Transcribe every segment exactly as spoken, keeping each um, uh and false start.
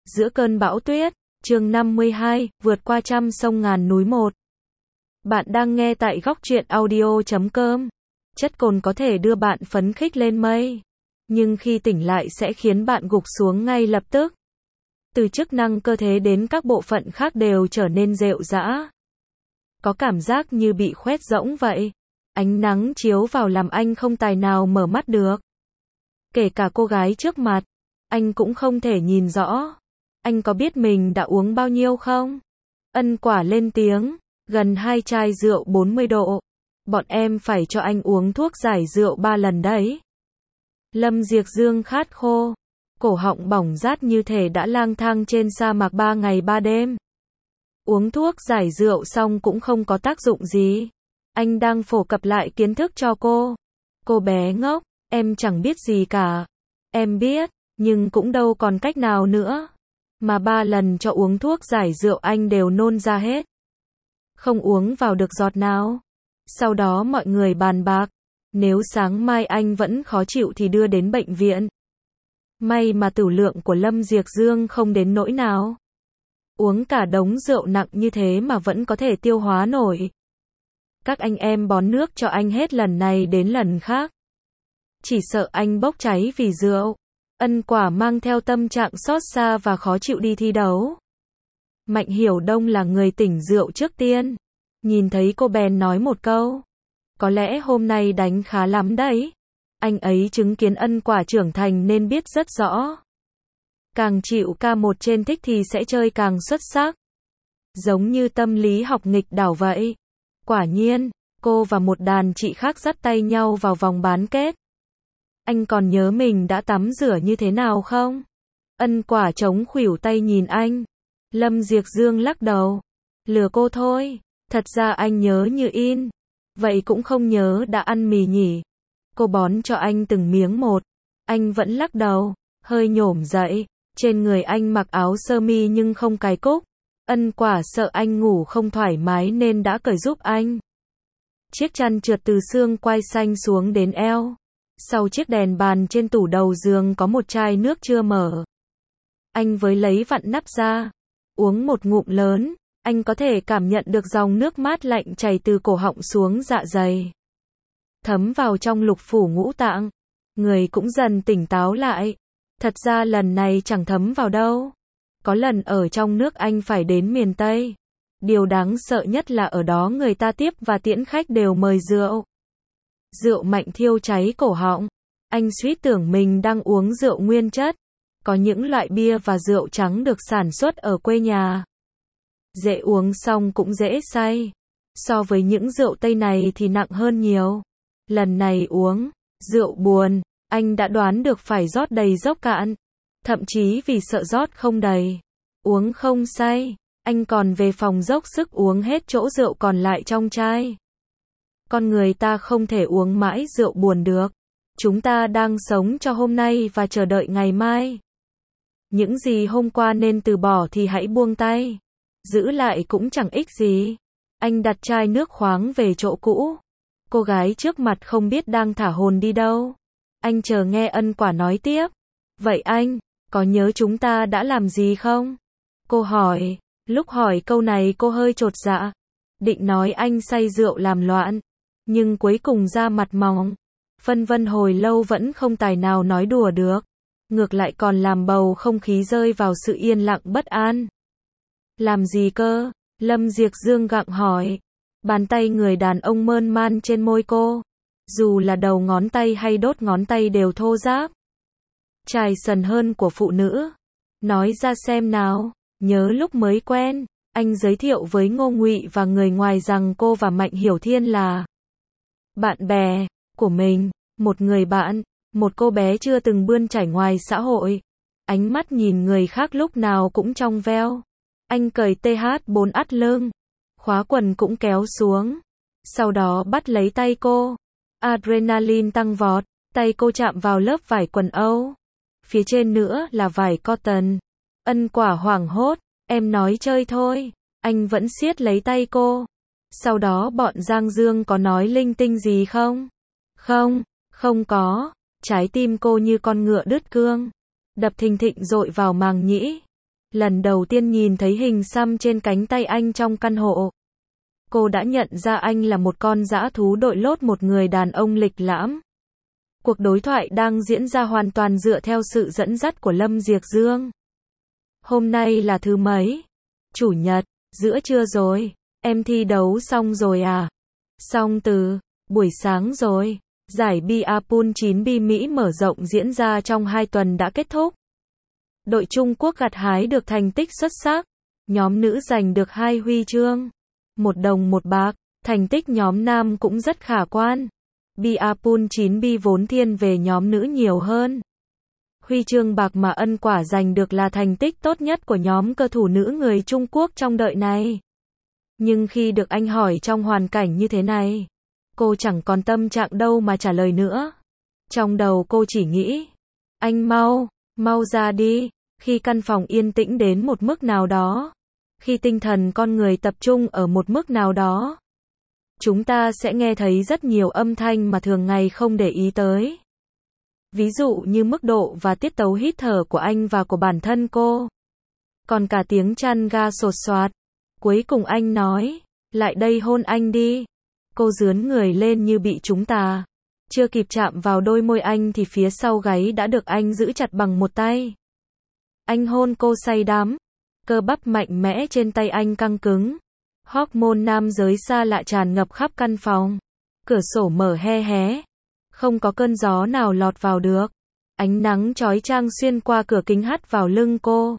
Giữa cơn bão tuyết, chương năm mươi hai, vượt qua trăm sông ngàn núi một. Bạn đang nghe tại góc truyện audio chấm com. Chất cồn có thể đưa bạn phấn khích lên mây, nhưng khi tỉnh lại sẽ khiến bạn gục xuống ngay lập tức. Từ chức năng cơ thể đến các bộ phận khác đều trở nên rệu rã. Có cảm giác như bị khoét rỗng vậy. Ánh nắng chiếu vào làm anh không tài nào mở mắt được. Kể cả cô gái trước mặt, anh cũng không thể nhìn rõ. Anh có biết mình đã uống bao nhiêu không? Ân Quả lên tiếng, gần hai chai rượu bốn mươi độ. Bọn em phải cho anh uống thuốc giải rượu ba lần đấy. Lâm Diệc Dương khát khô, cổ họng bỏng rát như thể đã lang thang trên sa mạc ba ngày ba đêm. Uống thuốc giải rượu xong cũng không có tác dụng gì. Anh đang phổ cập lại kiến thức cho cô. Cô bé ngốc, em chẳng biết gì cả. Em biết, nhưng cũng đâu còn cách nào nữa. Mà ba lần cho uống thuốc giải rượu anh đều nôn ra hết. Không uống vào được giọt nào. Sau đó mọi người bàn bạc. Nếu sáng mai anh vẫn khó chịu thì đưa đến bệnh viện. May mà tửu lượng của Lâm Diệc Dương không đến nỗi nào. Uống cả đống rượu nặng như thế mà vẫn có thể tiêu hóa nổi. Các anh em bón nước cho anh hết lần này đến lần khác. Chỉ sợ anh bốc cháy vì rượu. Ân Quả mang theo tâm trạng xót xa và khó chịu đi thi đấu. Mạnh Hiểu Đông là người tỉnh rượu trước tiên. Nhìn thấy cô bèn nói một câu. Có lẽ hôm nay đánh khá lắm đấy. Anh ấy chứng kiến Ân Quả trưởng thành nên biết rất rõ. Càng chịu ca một trên thích thì sẽ chơi càng xuất sắc. Giống như tâm lý học nghịch đảo vậy. Quả nhiên, cô và một đàn chị khác dắt tay nhau vào vòng bán kết. Anh còn nhớ mình đã tắm rửa như thế nào không? Ân Quả chống khuỷu tay nhìn anh. Lâm Diệc Dương lắc đầu. Lừa cô thôi. Thật ra anh nhớ như in. Vậy cũng không nhớ đã ăn mì nhỉ? Cô bón cho anh từng miếng một. Anh vẫn lắc đầu, hơi nhổm dậy. Trên người anh mặc áo sơ mi nhưng không cài cúc. Ân Quả sợ anh ngủ không thoải mái nên đã cởi giúp anh. Chiếc chăn trượt từ xương quai xanh xuống đến eo. Sau chiếc đèn bàn trên tủ đầu giường có một chai nước chưa mở. Anh với lấy vặn nắp ra. Uống một ngụm lớn. Anh có thể cảm nhận được dòng nước mát lạnh chảy từ cổ họng xuống dạ dày. Thấm vào trong lục phủ ngũ tạng. Người cũng dần tỉnh táo lại. Thật ra lần này chẳng thấm vào đâu. Có lần ở trong nước anh phải đến miền Tây. Điều đáng sợ nhất là ở đó người ta tiếp và tiễn khách đều mời rượu. Rượu mạnh thiêu cháy cổ họng. Anh suýt tưởng mình đang uống rượu nguyên chất. Có những loại bia và rượu trắng được sản xuất ở quê nhà. Dễ uống xong cũng dễ say. So với những rượu Tây này thì nặng hơn nhiều. Lần này uống rượu buồn, anh đã đoán được phải rót đầy dốc cạn. Thậm chí vì sợ rót không đầy, uống không say, anh còn về phòng dốc sức uống hết chỗ rượu còn lại trong chai. Con người ta không thể uống mãi rượu buồn được. Chúng ta đang sống cho hôm nay và chờ đợi ngày mai. Những gì hôm qua nên từ bỏ thì hãy buông tay. Giữ lại cũng chẳng ích gì. Anh đặt chai nước khoáng về chỗ cũ. Cô gái trước mặt không biết đang thả hồn đi đâu. Anh chờ nghe Ân Quả nói tiếp. Vậy anh, có nhớ chúng ta đã làm gì không? Cô hỏi. Lúc hỏi câu này cô hơi chột dạ. Định nói anh say rượu làm loạn. Nhưng cuối cùng ra mặt mỏng. Phân vân hồi lâu vẫn không tài nào nói đùa được. Ngược lại còn làm bầu không khí rơi vào sự yên lặng bất an. Làm gì cơ? Lâm Diệc Dương gặng hỏi. Bàn tay người đàn ông mơn man trên môi cô. Dù là đầu ngón tay hay đốt ngón tay đều thô ráp. Chài sần hơn của phụ nữ. Nói ra xem nào. Nhớ lúc mới quen, anh giới thiệu với Ngô Ngụy và người ngoài rằng cô và Mạnh Hiểu Thiên là bạn bè của mình. Một người bạn, một cô bé chưa từng bươn chải ngoài xã hội. Ánh mắt nhìn người khác lúc nào cũng trong veo. Anh cởi tê hát bốn ắt lưng. Khóa quần cũng kéo xuống. Sau đó bắt lấy tay cô. Adrenaline tăng vọt. Tay cô chạm vào lớp vải quần Âu. Phía trên nữa là vải cotton. Ân Quả hoảng hốt. Em nói chơi thôi. Anh vẫn siết lấy tay cô. Sau đó bọn Giang Dương có nói linh tinh gì không? Không, không có. Trái tim cô như con ngựa đứt cương. Đập thình thịch dội vào màng nhĩ. Lần đầu tiên nhìn thấy hình xăm trên cánh tay anh trong căn hộ, cô đã nhận ra anh là một con dã thú đội lốt, một người đàn ông lịch lãm. Cuộc đối thoại đang diễn ra hoàn toàn dựa theo sự dẫn dắt của Lâm Diệc Dương. Hôm nay là thứ mấy? Chủ nhật, giữa trưa rồi. Em thi đấu xong rồi à? Xong từ buổi sáng rồi. Giải bia pool chín bi Mỹ mở rộng diễn ra trong hai tuần đã kết thúc. Đội Trung Quốc gặt hái được thành tích xuất sắc. Nhóm nữ giành được hai huy chương, một đồng một bạc. Thành tích nhóm nam cũng rất khả quan. Bia pool chín bi vốn thiên về nhóm nữ nhiều hơn. Huy chương bạc mà Ân Quả giành được là thành tích tốt nhất của nhóm cơ thủ nữ người Trung Quốc trong đợt này. Nhưng khi được anh hỏi trong hoàn cảnh như thế này, cô chẳng còn tâm trạng đâu mà trả lời nữa. Trong đầu cô chỉ nghĩ, anh mau, mau ra đi. Khi căn phòng yên tĩnh đến một mức nào đó, khi tinh thần con người tập trung ở một mức nào đó, chúng ta sẽ nghe thấy rất nhiều âm thanh mà thường ngày không để ý tới. Ví dụ như mức độ và tiết tấu hít thở của anh và của bản thân cô. Còn cả tiếng chăn ga sột soạt. Cuối cùng anh nói, lại đây hôn anh đi. Cô rướn người lên như bị trúng tà. Chưa kịp chạm vào đôi môi anh thì phía sau gáy đã được anh giữ chặt bằng một tay. Anh hôn cô say đắm. Cơ bắp mạnh mẽ trên tay anh căng cứng. Hormone nam giới xa lạ tràn ngập khắp căn phòng. Cửa sổ mở he hé. Không có cơn gió nào lọt vào được. Ánh nắng chói chang xuyên qua cửa kính hắt vào lưng cô.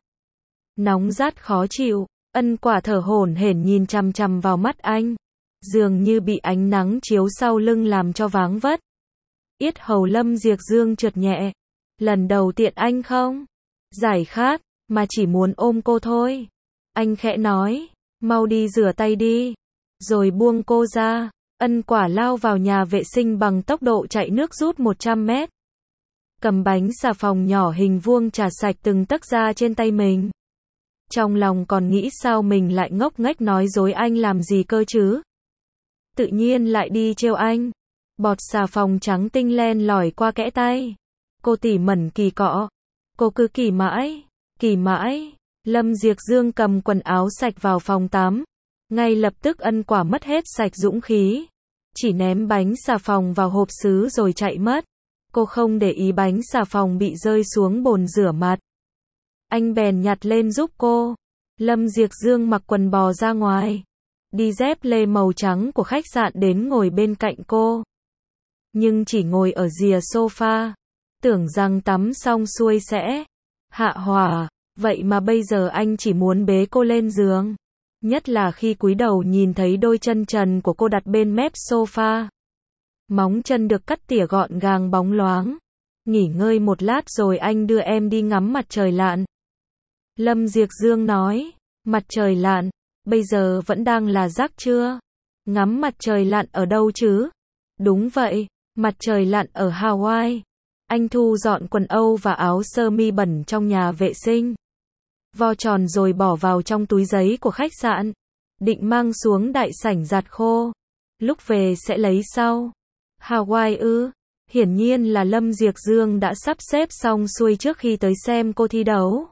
Nóng rát khó chịu. Ân Quả thở hổn hển nhìn chằm chằm vào mắt anh. Dường như bị ánh nắng chiếu sau lưng làm cho váng vất. Yết hầu Lâm Diệc Dương trượt nhẹ. Lần đầu tiện anh không? Giải khát, mà chỉ muốn ôm cô thôi. Anh khẽ nói, mau đi rửa tay đi. Rồi buông cô ra. Ân Quả lao vào nhà vệ sinh bằng tốc độ chạy nước rút một trăm mét. Cầm bánh xà phòng nhỏ hình vuông chà sạch từng tấc da trên tay mình. Trong lòng còn nghĩ sao mình lại ngốc nghếch nói dối anh làm gì cơ chứ. Tự nhiên lại đi trêu anh. Bọt xà phòng trắng tinh len lỏi qua kẽ tay. Cô tỉ mẩn kỳ cọ. Cô cứ kỳ mãi, kỳ mãi. Lâm Diệc Dương cầm quần áo sạch vào phòng tắm. Ngay lập tức Ân Quả mất hết sạch dũng khí. Chỉ ném bánh xà phòng vào hộp sứ rồi chạy mất. Cô không để ý bánh xà phòng bị rơi xuống bồn rửa mặt. Anh bèn nhặt lên giúp cô. Lâm Diệc Dương mặc quần bò ra ngoài. Đi dép lê màu trắng của khách sạn đến ngồi bên cạnh cô. Nhưng chỉ ngồi ở rìa sofa. Tưởng rằng tắm xong xuôi sẽ hạ hỏa. Vậy mà bây giờ anh chỉ muốn bế cô lên giường. Nhất là khi cúi đầu nhìn thấy đôi chân trần của cô đặt bên mép sofa. Móng chân được cắt tỉa gọn gàng bóng loáng. Nghỉ ngơi một lát rồi anh đưa em đi ngắm mặt trời lặn. Lâm Diệc Dương nói, mặt trời lặn, bây giờ vẫn đang là giấc trưa. Ngắm mặt trời lặn ở đâu chứ? Đúng vậy, mặt trời lặn ở Hawaii. Anh thu dọn quần âu và áo sơ mi bẩn trong nhà vệ sinh. Vo tròn rồi bỏ vào trong túi giấy của khách sạn. Định mang xuống đại sảnh giặt khô. Lúc về sẽ lấy sau. Hawaii ư? Hiển nhiên là Lâm Diệc Dương đã sắp xếp xong xuôi trước khi tới xem cô thi đấu.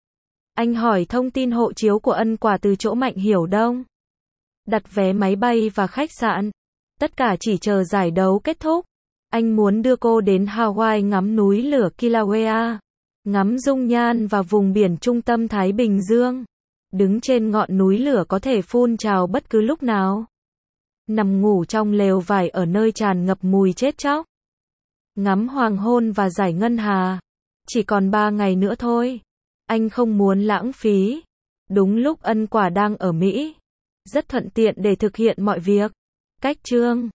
Anh hỏi thông tin hộ chiếu của Ân Quả từ chỗ Mạnh Hiểu Đông. Đặt vé máy bay và khách sạn. Tất cả chỉ chờ giải đấu kết thúc. Anh muốn đưa cô đến Hawaii ngắm núi lửa Kilauea. Ngắm dung nhan và vùng biển trung tâm Thái Bình Dương. Đứng trên ngọn núi lửa có thể phun trào bất cứ lúc nào. Nằm ngủ trong lều vải ở nơi tràn ngập mùi chết chóc. Ngắm hoàng hôn và giải ngân hà. Chỉ còn ba ngày nữa thôi. Anh không muốn lãng phí. Đúng lúc Ân Quả đang ở Mỹ. Rất thuận tiện để thực hiện mọi việc. Cách chương